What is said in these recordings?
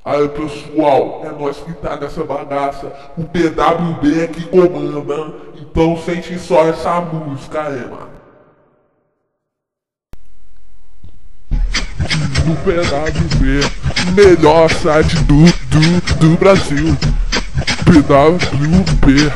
Aí pessoal, é nós que tá nessa bagaça. O PWB é que comanda. Então sente só essa música aí, mano. No PWB, melhor site do Brasil. PWB.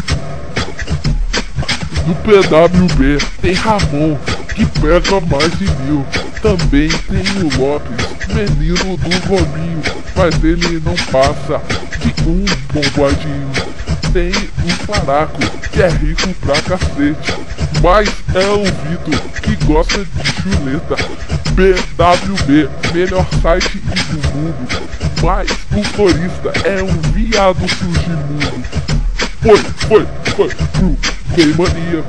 No PWB tem Ramon, que pega mais de 1000. Também tem o Lopes, menino do gominho, mas ele não passa de um bombadinho. Tem o Faraco, que é rico pra cacete, mas é o Vitor, que gosta de chuleta. PWB, melhor site do mundo, mas o florista é um viado surgimundo. Foi pro Game Mania.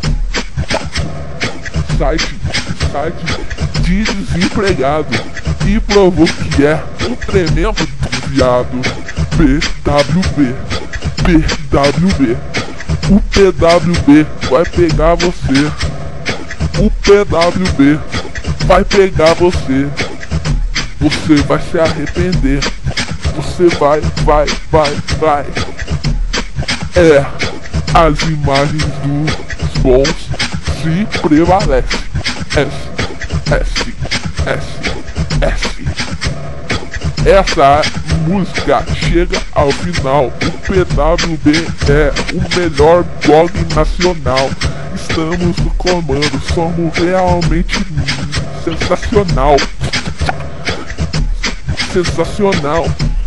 Site de desempregado, e provou que é um tremendo viado. PWB. O PWB vai pegar você. O PWB vai pegar você. Você vai se arrepender. Você vai. É, as imagens dos bons se prevalecem. S. Essa música chega ao final. O PWB é o melhor blog nacional. Estamos no comando, somos realmente sensacional.